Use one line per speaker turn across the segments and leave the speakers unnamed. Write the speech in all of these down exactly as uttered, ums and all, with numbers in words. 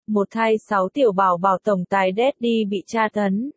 Một thai sáu tiểu bảo bảo tổng tài Daddy bị tra tấn.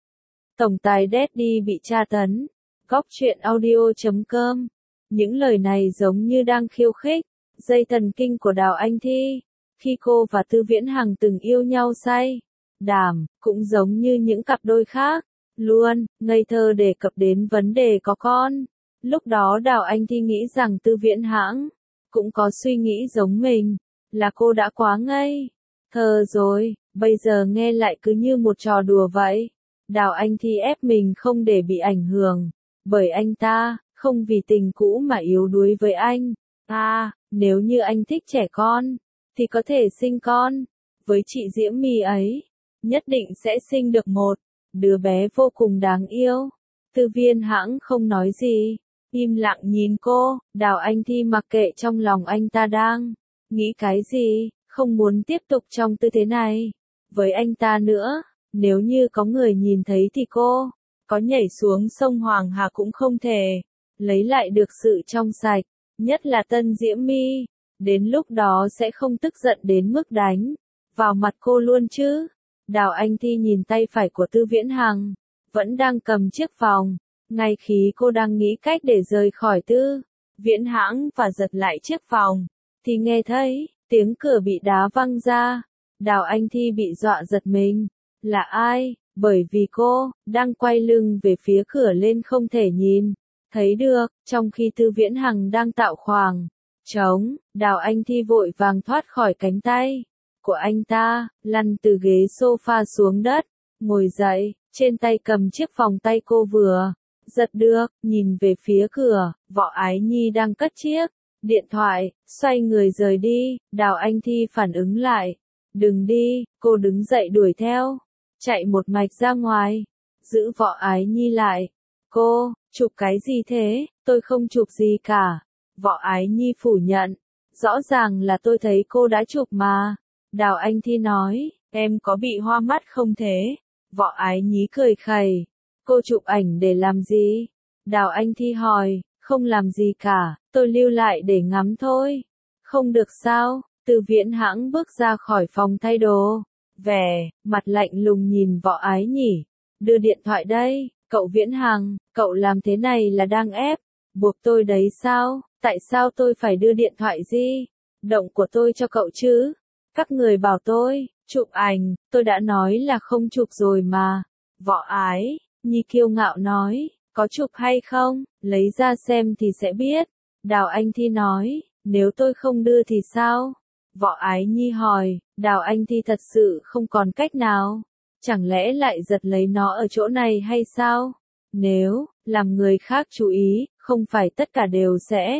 Tổng tài Daddy bị tra tấn. Góc truyện audio chấm com. Những lời này giống như đang khiêu khích dây thần kinh của Đào Anh Thi. Khi cô và Tư Viễn Hằng từng yêu nhau say đắm, cũng giống như những cặp đôi khác, luôn ngây thơ đề cập đến vấn đề có con. Lúc đó Đào Anh Thi nghĩ rằng Tư Viễn Hãng cũng có suy nghĩ giống mình, là cô đã quá ngây thơ rồi, bây giờ nghe lại cứ như một trò đùa vậy. Đào Anh Thi ép mình không để bị ảnh hưởng bởi anh ta, không vì tình cũ mà yếu đuối với anh. À, nếu như anh thích trẻ con, thì có thể sinh con. Với chị Diễm My ấy, nhất định sẽ sinh được một đứa bé vô cùng đáng yêu. Tư Viễn Hãng không nói gì, im lặng nhìn cô. Đào Anh Thi mặc kệ trong lòng anh ta đang nghĩ cái gì, không muốn tiếp tục trong tư thế này với anh ta nữa. Nếu như có người nhìn thấy thì cô có nhảy xuống sông Hoàng Hà cũng không thể lấy lại được sự trong sạch, nhất là Tân Diễm My. Đến lúc đó sẽ không tức giận đến mức đánh vào mặt cô luôn chứ. Đào Anh Thi nhìn tay phải của Tư Viễn Hằng, vẫn đang cầm chiếc vòng. Ngay khi cô đang nghĩ cách để rời khỏi Tư Viễn Hãng và giật lại chiếc vòng, thì nghe thấy tiếng cửa bị đá văng ra. Đào Anh Thi bị dọa giật mình. Là ai? Bởi vì cô đang quay lưng về phía cửa lên không thể nhìn thấy được, trong khi Tư Viễn Hằng đang tạo khoảng trống. Đào Anh Thi vội vàng thoát khỏi cánh tay của anh ta, lăn từ ghế sofa xuống đất, ngồi dậy, trên tay cầm chiếc vòng tay cô vừa giật được, nhìn về phía cửa. Võ Ái Nhi đang cất chiếc điện thoại, xoay người rời đi. Đào Anh Thi phản ứng lại. Đừng đi, cô đứng dậy đuổi theo, chạy một mạch ra ngoài, giữ Võ Ái Nhi lại. Cô, chụp cái gì thế? Tôi không chụp gì cả. Võ Ái Nhi phủ nhận. Rõ ràng là tôi thấy cô đã chụp mà. Đào Anh Thi nói, em có bị hoa mắt không thế? Võ Ái Nhi cười khẩy. Cô chụp ảnh để làm gì? Đào Anh Thi hỏi, không làm gì cả, tôi lưu lại để ngắm thôi. Không được sao? Tư Viễn Hãng bước ra khỏi phòng thay đồ, vẻ mặt lạnh lùng nhìn Võ Ái Nhi. Đưa điện thoại đây, cậu Viễn Hằng, cậu làm thế này là đang ép buộc tôi đấy sao? Tại sao tôi phải đưa điện thoại di động của tôi cho cậu chứ? Các người bảo tôi chụp ảnh, tôi đã nói là không chụp rồi mà. Võ Ái Nhi kiêu ngạo nói, có chụp hay không, lấy ra xem thì sẽ biết. Đào Anh Thi nói, nếu tôi không đưa thì sao? Võ Ái Nhi hỏi. Đào Anh Thi thật sự không còn cách nào. Chẳng lẽ lại giật lấy nó ở chỗ này hay sao? Nếu làm người khác chú ý, không phải tất cả đều sẽ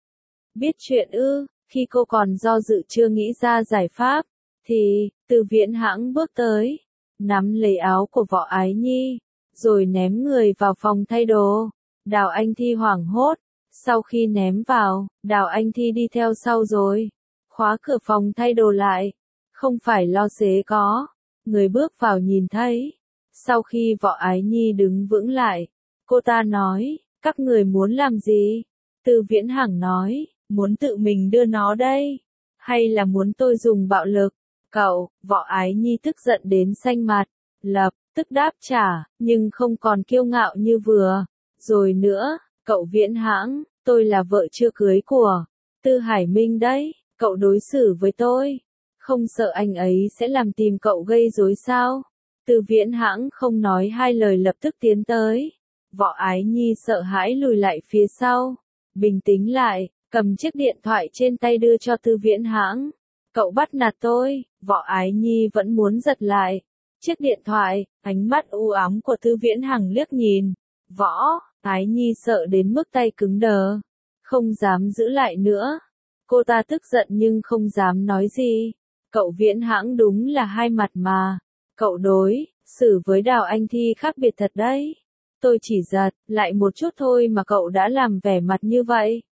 biết chuyện ư? Khi cô còn do dự chưa nghĩ ra giải pháp, thì Tư Viễn Hãng bước tới, nắm lấy áo của Võ Ái Nhi, rồi ném người vào phòng thay đồ. Đào Anh Thi hoảng hốt. Sau khi ném vào, Đào Anh Thi đi theo sau rồi khóa cửa phòng thay đồ lại. Không phải lo xế có người bước vào nhìn thấy. Sau khi Võ Ái Nhi đứng vững lại, cô ta nói, các người muốn làm gì? Tư Viễn Hằng nói, muốn tự mình đưa nó đây, hay là muốn tôi dùng bạo lực? Cậu, Võ Ái Nhi tức giận đến xanh mặt, lập tức đáp trả, nhưng không còn kiêu ngạo như vừa rồi nữa. Cậu Viễn Hãng, tôi là vợ chưa cưới của Tư Hải Minh đấy, cậu đối xử với tôi, không sợ anh ấy sẽ làm tìm cậu gây rối sao? Tư Viễn Hãng không nói hai lời lập tức tiến tới. Võ Ái Nhi sợ hãi lùi lại phía sau, bình tĩnh lại, cầm chiếc điện thoại trên tay đưa cho Tư Viễn Hãng. Cậu bắt nạt tôi. Võ Ái Nhi vẫn muốn giật lại chiếc điện thoại, ánh mắt u ám của Tư Viễn Hằng liếc nhìn. Võ Ái Nhi sợ đến mức tay cứng đờ, không dám giữ lại nữa. Cô ta tức giận nhưng không dám nói gì. Cậu Viễn Hãng đúng là hai mặt mà. Cậu đối xử với Đào Anh Thi khác biệt thật đấy. Tôi chỉ giật lại một chút thôi mà cậu đã làm vẻ mặt như vậy.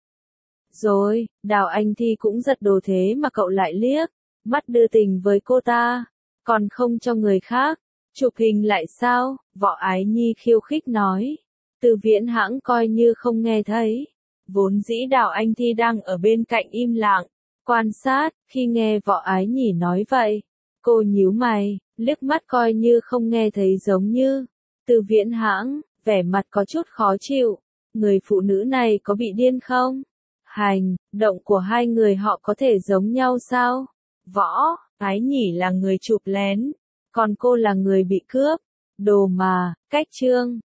Rồi, Đào Anh Thi cũng giật đồ thế mà cậu lại liếc mắt đưa tình với cô ta, còn không cho người khác chụp hình lại sao? Võ Ái Nhi khiêu khích nói. Tư Viễn Hãng coi như không nghe thấy. Vốn dĩ Đào Anh Thi đang ở bên cạnh im lặng quan sát. Khi nghe Võ Ái Nhi nói vậy, Cô nhíu mày, liếc mắt coi như không nghe thấy giống như. Từ Viễn Hãng, vẻ mặt có chút khó chịu. Người phụ nữ này có bị điên không? Hành, động của hai người họ có thể giống nhau sao? Võ, Ái Nhỉ là người chụp lén, còn cô là người bị cướp. Đồ mà, cách trương.